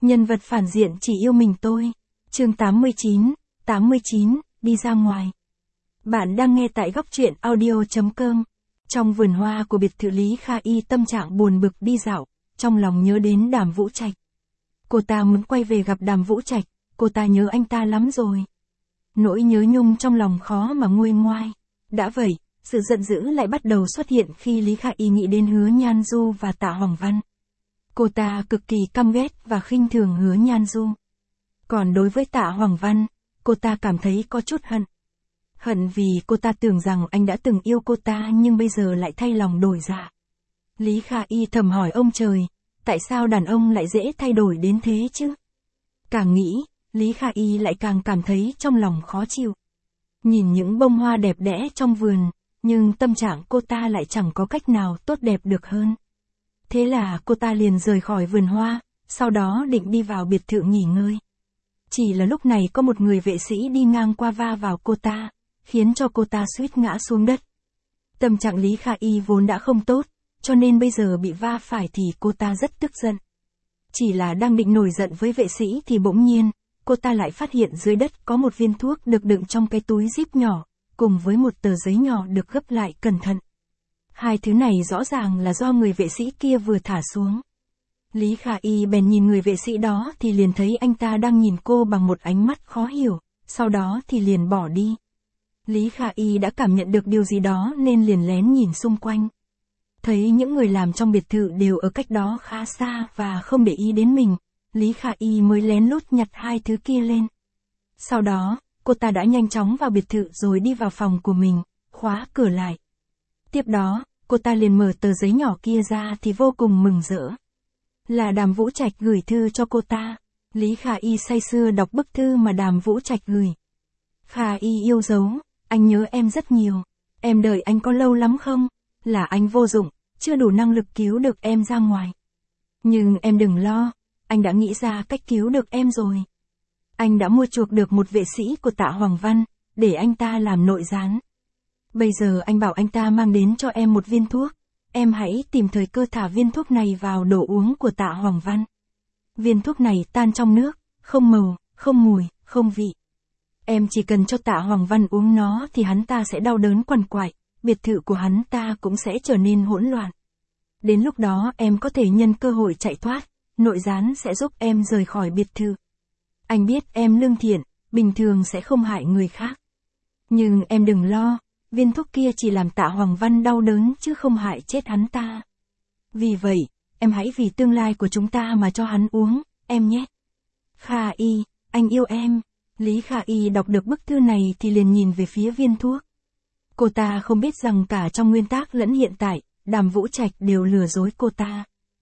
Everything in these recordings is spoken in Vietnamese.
Nhân vật phản diện chỉ yêu mình tôi. Chương 89, đi ra ngoài. Bạn đang nghe tại góc truyện audio.com. Trong vườn hoa của biệt thự Lý Kha Y tâm trạng buồn bực đi dạo, trong lòng nhớ đến Đàm Vũ Trạch. Cô ta muốn quay về gặp Đàm Vũ Trạch, cô ta nhớ anh ta lắm rồi. Nỗi nhớ nhung trong lòng khó mà nguôi ngoai. Đã vậy, sự giận dữ lại bắt đầu xuất hiện khi Lý Kha Y nghĩ đến Hứa Nhan Du và Tạ Hoàng Văn. Cô ta cực kỳ căm ghét và khinh thường Hứa Nhan Du. Còn đối với Tạ Hoàng Văn, cô ta cảm thấy có chút hận. Hận vì cô ta tưởng rằng anh đã từng yêu cô ta nhưng bây giờ lại thay lòng đổi dạ. Lý Kha Y thầm hỏi ông trời, tại sao đàn ông lại dễ thay đổi đến thế chứ? Càng nghĩ, Lý Kha Y lại càng cảm thấy trong lòng khó chịu. Nhìn những bông hoa đẹp đẽ trong vườn, nhưng tâm trạng cô ta lại chẳng có cách nào tốt đẹp được hơn. Thế là cô ta liền rời khỏi vườn hoa, sau đó định đi vào biệt thự nghỉ ngơi. Chỉ là lúc này có một người vệ sĩ đi ngang qua va vào cô ta, khiến cho cô ta suýt ngã xuống đất. Tâm trạng Lý Kha Y vốn đã không tốt, cho nên bây giờ bị va phải thì cô ta rất tức giận. Chỉ là đang định nổi giận với vệ sĩ thì bỗng nhiên, cô ta lại phát hiện dưới đất có một viên thuốc được đựng trong cái túi zip nhỏ, cùng với một tờ giấy nhỏ được gấp lại cẩn thận. Hai thứ này rõ ràng là do người vệ sĩ kia vừa thả xuống. Lý Kha Y bèn nhìn người vệ sĩ đó thì liền thấy anh ta đang nhìn cô bằng một ánh mắt khó hiểu, sau đó thì liền bỏ đi. Lý Kha Y đã cảm nhận được điều gì đó nên liền lén nhìn xung quanh. Thấy những người làm trong biệt thự đều ở cách đó khá xa và không để ý đến mình, Lý Kha Y mới lén lút nhặt hai thứ kia lên. Sau đó, cô ta đã nhanh chóng vào biệt thự rồi đi vào phòng của mình, khóa cửa lại. Tiếp đó, cô ta liền mở tờ giấy nhỏ kia ra thì vô cùng mừng rỡ. Là Đàm Vũ Trạch gửi thư cho cô ta. Lý Kha Y say sưa đọc bức thư mà Đàm Vũ Trạch gửi. Kha Y yêu dấu, anh nhớ em rất nhiều. Em đợi anh có lâu lắm không? Là anh vô dụng, chưa đủ năng lực cứu được em ra ngoài. Nhưng em đừng lo, anh đã nghĩ ra cách cứu được em rồi. Anh đã mua chuộc được một vệ sĩ của Tạ Hoàng Văn, để anh ta làm nội gián. Bây giờ anh bảo anh ta mang đến cho em một viên thuốc. Em hãy tìm thời cơ thả viên thuốc này vào đồ uống của Tạ Hoàng Văn. Viên thuốc này tan trong nước, không màu, không mùi, không vị. Em chỉ cần cho Tạ Hoàng Văn uống nó thì hắn ta sẽ đau đớn quằn quại, biệt thự của hắn ta cũng sẽ trở nên hỗn loạn. Đến lúc đó em có thể nhân cơ hội chạy thoát, nội gián sẽ giúp em rời khỏi biệt thự. Anh biết em lương thiện, bình thường sẽ không hại người khác. Nhưng em đừng lo, viên thuốc kia chỉ làm Tạ Hoàng Văn đau đớn chứ không hại chết hắn ta. Vì vậy, em hãy vì tương lai của chúng ta mà cho hắn uống, em nhé. Kha Y, anh yêu em. Lý Kha Y đọc được bức thư này thì liền nhìn về phía viên thuốc. Cô ta không biết rằng cả trong nguyên tác lẫn hiện tại, Đàm Vũ Trạch đều lừa dối cô ta.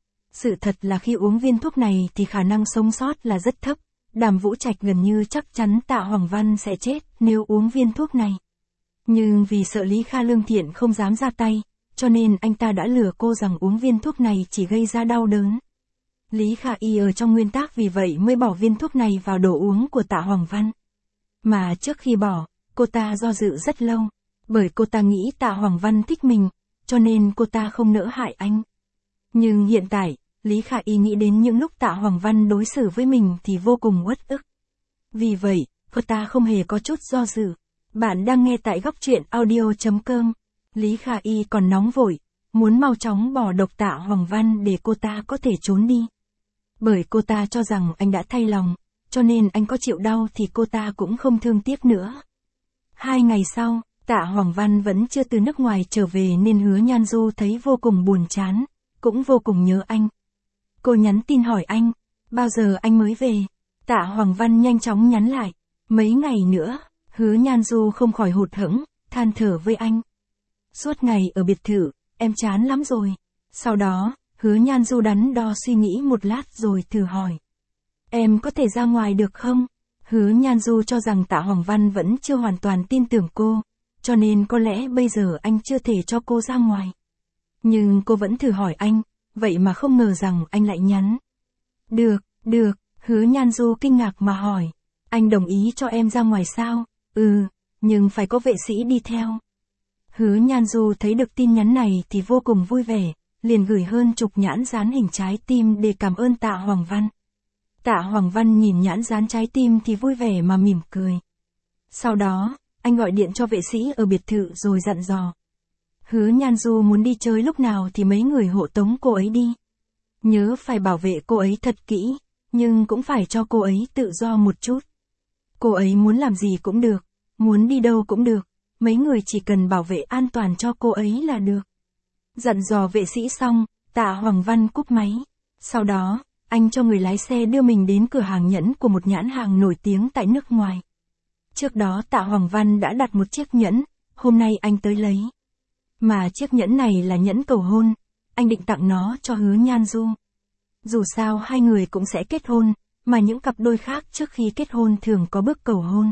Sự thật là khi uống viên thuốc này thì khả năng sống sót là rất thấp. Đàm Vũ Trạch gần như chắc chắn Tạ Hoàng Văn sẽ chết nếu uống viên thuốc này. Nhưng vì sợ Lý Kha lương thiện không dám ra tay, cho nên anh ta đã lừa cô rằng uống viên thuốc này chỉ gây ra đau đớn. Lý Kha Y ở trong nguyên tác vì vậy mới bỏ viên thuốc này vào đồ uống của Tạ Hoàng Văn. Mà trước khi bỏ, cô ta do dự rất lâu, bởi cô ta nghĩ Tạ Hoàng Văn thích mình, cho nên cô ta không nỡ hại anh. Nhưng hiện tại, Lý Kha Y nghĩ đến những lúc Tạ Hoàng Văn đối xử với mình thì vô cùng uất ức. Vì vậy, cô ta không hề có chút do dự. Bạn đang nghe tại góc truyện audio.com. Lý Kha Y còn nóng vội, muốn mau chóng bỏ độc Tạ Hoàng Văn để cô ta có thể trốn đi. Bởi cô ta cho rằng anh đã thay lòng, cho nên anh có chịu đau thì cô ta cũng không thương tiếc nữa. 2 ngày sau, Tạ Hoàng Văn vẫn chưa từ nước ngoài trở về nên Hứa Nhan Du thấy vô cùng buồn chán, cũng vô cùng nhớ anh. Cô nhắn tin hỏi anh, bao giờ anh mới về? Tạ Hoàng Văn nhanh chóng nhắn lại, mấy ngày nữa. Hứa Nhan Du không khỏi hụt hẫng, than thở với anh. Suốt ngày ở biệt thự, em chán lắm rồi. Sau đó, Hứa Nhan Du đắn đo suy nghĩ một lát rồi thử hỏi. Em có thể ra ngoài được không? Hứa Nhan Du cho rằng Tạ Hoàng Văn vẫn chưa hoàn toàn tin tưởng cô, cho nên có lẽ bây giờ anh chưa thể cho cô ra ngoài. Nhưng cô vẫn thử hỏi anh, vậy mà không ngờ rằng anh lại nhắn. Được, Hứa Nhan Du kinh ngạc mà hỏi. Anh đồng ý cho em ra ngoài sao? Nhưng phải có vệ sĩ đi theo. Hứa Nhan Du thấy được tin nhắn này thì vô cùng vui vẻ, liền gửi hơn chục nhãn dán hình trái tim để cảm ơn Tạ Hoàng Văn. Tạ Hoàng Văn nhìn nhãn dán trái tim thì vui vẻ mà mỉm cười. Sau đó, anh gọi điện cho vệ sĩ ở biệt thự rồi dặn dò. Hứa Nhan Du muốn đi chơi lúc nào thì mấy người hộ tống cô ấy đi. Nhớ phải bảo vệ cô ấy thật kỹ, nhưng cũng phải cho cô ấy tự do một chút. Cô ấy muốn làm gì cũng được, muốn đi đâu cũng được, mấy người chỉ cần bảo vệ an toàn cho cô ấy là được. Dặn dò vệ sĩ xong, Tạ Hoàng Văn cúp máy. Sau đó, anh cho người lái xe đưa mình đến cửa hàng nhẫn của một nhãn hàng nổi tiếng tại nước ngoài. Trước đó Tạ Hoàng Văn đã đặt một chiếc nhẫn, hôm nay anh tới lấy. Mà chiếc nhẫn này là nhẫn cầu hôn, anh định tặng nó cho Hứa Nhan Du. Dù sao hai người cũng sẽ kết hôn, mà những cặp đôi khác trước khi kết hôn thường có bước cầu hôn.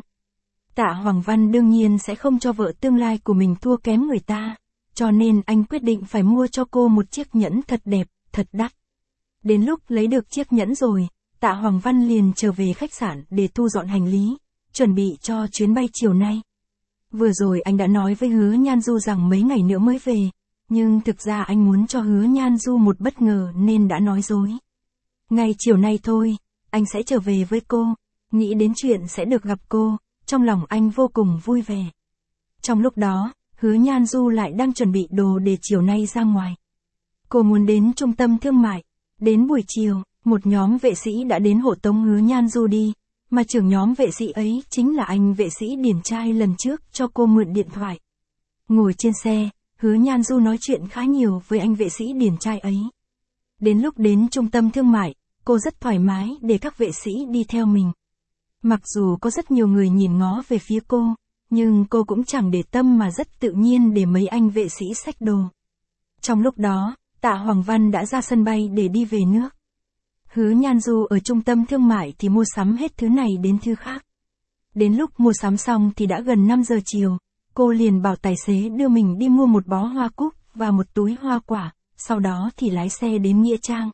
Tạ Hoàng Văn đương nhiên sẽ không cho vợ tương lai của mình thua kém người ta, cho nên anh quyết định phải mua cho cô một chiếc nhẫn thật đẹp, thật đắt. Đến lúc lấy được chiếc nhẫn rồi, Tạ Hoàng Văn liền trở về khách sạn để thu dọn hành lý, chuẩn bị cho chuyến bay chiều nay. Vừa rồi anh đã nói với Hứa Nhan Du rằng mấy ngày nữa mới về, nhưng thực ra anh muốn cho Hứa Nhan Du một bất ngờ nên đã nói dối. Ngày chiều nay thôi, anh sẽ trở về với cô, nghĩ đến chuyện sẽ được gặp cô, trong lòng anh vô cùng vui vẻ. Trong lúc đó, Hứa Nhan Du lại đang chuẩn bị đồ để chiều nay ra ngoài. Cô muốn đến trung tâm thương mại. Đến buổi chiều, một nhóm vệ sĩ đã đến hộ tống Hứa Nhan Du đi, mà trưởng nhóm vệ sĩ ấy chính là anh vệ sĩ điển trai lần trước cho cô mượn điện thoại. Ngồi trên xe, Hứa Nhan Du nói chuyện khá nhiều với anh vệ sĩ điển trai ấy. Đến lúc đến trung tâm thương mại, cô rất thoải mái để các vệ sĩ đi theo mình. Mặc dù có rất nhiều người nhìn ngó về phía cô, nhưng cô cũng chẳng để tâm mà rất tự nhiên để mấy anh vệ sĩ xách đồ. Trong lúc đó, Tạ Hoàng Văn đã ra sân bay để đi về nước. Hứa Nhan Du ở trung tâm thương mại thì mua sắm hết thứ này đến thứ khác. Đến lúc mua sắm xong thì đã gần 5 giờ chiều, cô liền bảo tài xế đưa mình đi mua một bó hoa cúc và một túi hoa quả, sau đó thì lái xe đến Nghĩa Trang.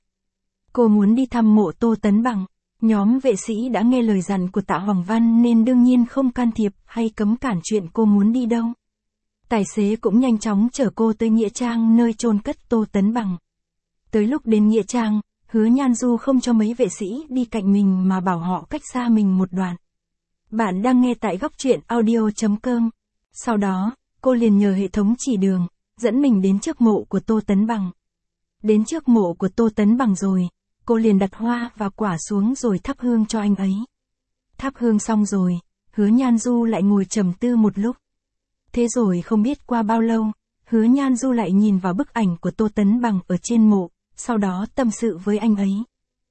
Cô muốn đi thăm mộ Tô Tấn Bằng. Nhóm vệ sĩ đã nghe lời dặn của Tạ Hoàng Văn nên đương nhiên không can thiệp hay cấm cản chuyện cô muốn đi đâu. Tài xế cũng nhanh chóng chở cô tới Nghĩa Trang nơi chôn cất Tô Tấn Bằng. Tới lúc đến Nghĩa Trang, Hứa Nhan Du không cho mấy vệ sĩ đi cạnh mình mà bảo họ cách xa mình một đoạn. Bạn đang nghe tại góc truyện audio.com. Sau đó, cô liền nhờ hệ thống chỉ đường, dẫn mình đến trước mộ của Tô Tấn Bằng. Đến trước mộ của Tô Tấn Bằng rồi, cô liền đặt hoa và quả xuống rồi thắp hương cho anh ấy. Thắp hương xong rồi, Hứa Nhan Du lại ngồi trầm tư một lúc. Thế rồi không biết qua bao lâu, Hứa Nhan Du lại nhìn vào bức ảnh của Tô Tấn Bằng ở trên mộ, sau đó tâm sự với anh ấy.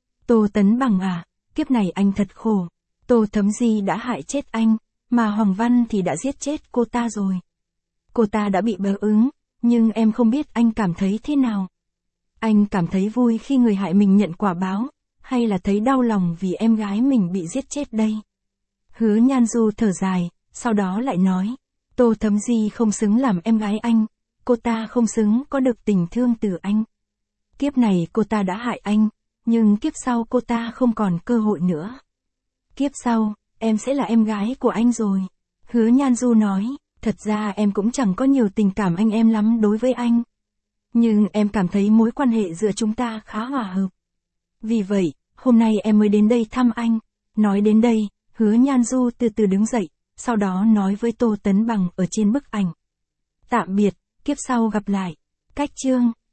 Tô Tấn Bằng à, kiếp này anh thật khổ. Tô Thấm Di đã hại chết anh, mà Hoàng Văn thì đã giết chết cô ta rồi. Cô ta đã bị báo ứng, nhưng em không biết anh cảm thấy thế nào. Anh cảm thấy vui khi người hại mình nhận quả báo, hay là thấy đau lòng vì em gái mình bị giết chết đây? Hứa Nhan Du thở dài, sau đó lại nói, Tô Thấm Di không xứng làm em gái anh, cô ta không xứng có được tình thương từ anh. Kiếp này cô ta đã hại anh, nhưng kiếp sau cô ta không còn cơ hội nữa. Kiếp sau, em sẽ là em gái của anh rồi. Hứa Nhan Du nói, thật ra em cũng chẳng có nhiều tình cảm anh em lắm đối với anh. Nhưng em cảm thấy mối quan hệ giữa chúng ta khá hòa hợp. Vì vậy, hôm nay em mới đến đây thăm anh. Nói đến đây, Hứa Nhan Du từ từ đứng dậy, sau đó nói với Tô Tấn Bằng ở trên bức ảnh. Tạm biệt, kiếp sau gặp lại. Cách chương